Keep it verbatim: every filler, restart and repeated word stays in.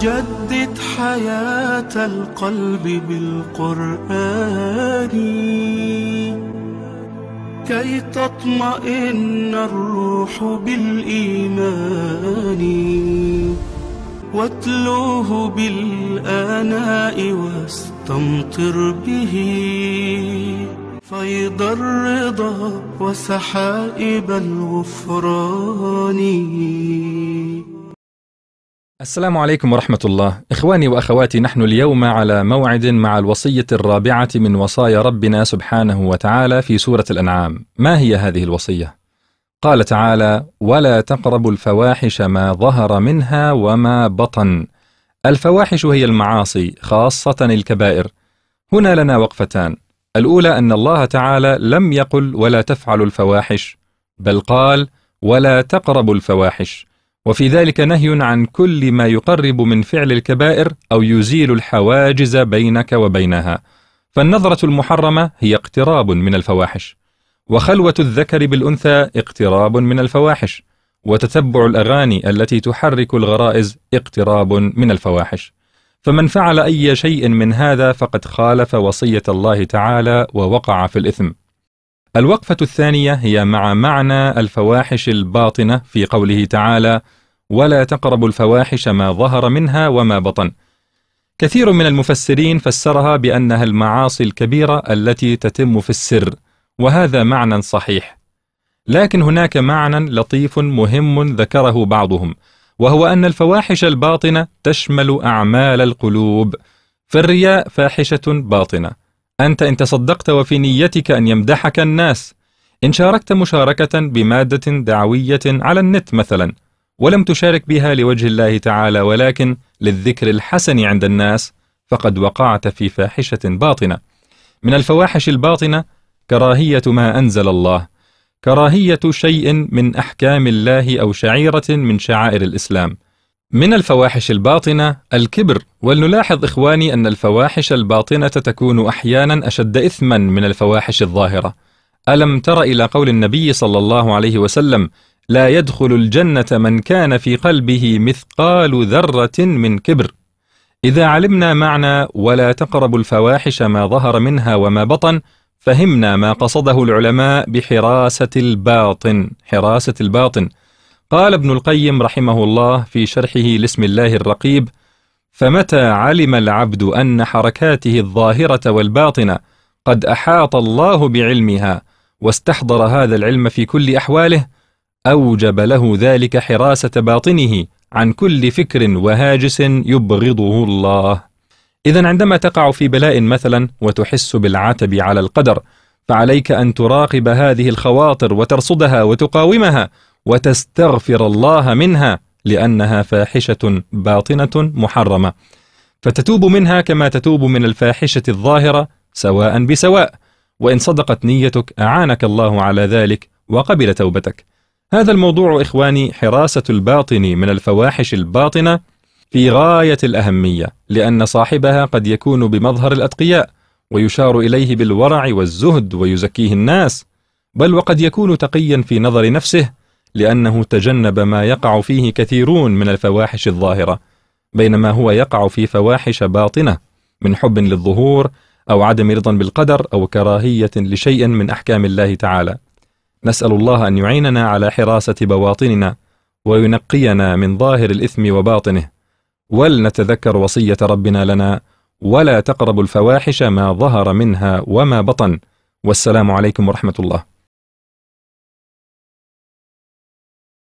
جدد حياة القلب بالقرآن كي تطمئن الروح بالإيمان، واتلوه بالآناء واستمطر به فيض الرضا وسحائب الغفران. السلام عليكم ورحمة الله. إخواني وأخواتي، نحن اليوم على موعد مع الوصية الرابعة من وصايا ربنا سبحانه وتعالى في سورة الأنعام. ما هي هذه الوصية؟ قال تعالى: ولا تقربوا الفواحش ما ظهر منها وما بطن. الفواحش هي المعاصي، خاصة الكبائر. هنا لنا وقفتان. الأولى أن الله تعالى لم يقل ولا تفعلوا الفواحش، بل قال ولا تقربوا الفواحش، وفي ذلك نهي عن كل ما يقرب من فعل الكبائر أو يزيل الحواجز بينك وبينها. فالنظرة المحرمة هي اقتراب من الفواحش، وخلوة الذكر بالأنثى اقتراب من الفواحش، وتتبع الأغاني التي تحرك الغرائز اقتراب من الفواحش. فمن فعل أي شيء من هذا فقد خالف وصية الله تعالى ووقع في الإثم. الوقفة الثانية هي مع معنى الفواحش الباطنة في قوله تعالى: ولا تقربوا الفواحش ما ظهر منها وما بطن. كثير من المفسرين فسرها بأنها المعاصي الكبيرة التي تتم في السر، وهذا معنى صحيح. لكن هناك معنى لطيف مهم ذكره بعضهم، وهو أن الفواحش الباطنة تشمل أعمال القلوب. فالرياء فاحشة باطنة. أنت إن تصدقت وفي نيتك أن يمدحك الناس، إن شاركت مشاركة بمادة دعوية على النت مثلا، ولم تشارك بها لوجه الله تعالى ولكن للذكر الحسن عند الناس، فقد وقعت في فاحشة باطنة. من الفواحش الباطنة كراهية ما أنزل الله، كراهية شيء من أحكام الله أو شعيرة من شعائر الإسلام. من الفواحش الباطنة الكبر. ولنلاحظ إخواني أن الفواحش الباطنة تكون أحيانا أشد إثما من الفواحش الظاهرة. ألم تر إلى قول النبي صلى الله عليه وسلم: لا يدخل الجنة من كان في قلبه مثقال ذرة من كبر. إذا علمنا معنى ولا تقربوا الفواحش ما ظهر منها وما بطن، فهمنا ما قصده العلماء بحراسة الباطن. حراسة الباطن. قال ابن القيم رحمه الله في شرحه لاسم الله الرقيب: فمتى علم العبد أن حركاته الظاهرة والباطنة قد أحاط الله بعلمها واستحضر هذا العلم في كل أحواله، أوجب له ذلك حراسة باطنه عن كل فكر وهاجس يبغضه الله. إذن عندما تقع في بلاء مثلا وتحس بالعتب على القدر، فعليك أن تراقب هذه الخواطر وترصدها وتقاومها وتستغفر الله منها، لأنها فاحشة باطنة محرمة، فتتوب منها كما تتوب من الفاحشة الظاهرة سواء بسواء. وإن صدقت نيتك أعانك الله على ذلك وقبل توبتك. هذا الموضوع إخواني، حراسة الباطن من الفواحش الباطنة، في غاية الأهمية، لأن صاحبها قد يكون بمظهر الأتقياء ويشار إليه بالورع والزهد ويزكيه الناس، بل وقد يكون تقيا في نظر نفسه لأنه تجنب ما يقع فيه كثيرون من الفواحش الظاهرة، بينما هو يقع في فواحش باطنة من حب للظهور أو عدم رضا بالقدر أو كراهية لشيء من أحكام الله تعالى. نسأل الله أن يعيننا على حراسة بواطننا وينقينا من ظاهر الإثم وباطنه. ولنتذكر وصية ربنا لنا: ولا تقربوا الفواحش ما ظهر منها وما بطن. والسلام عليكم ورحمة الله.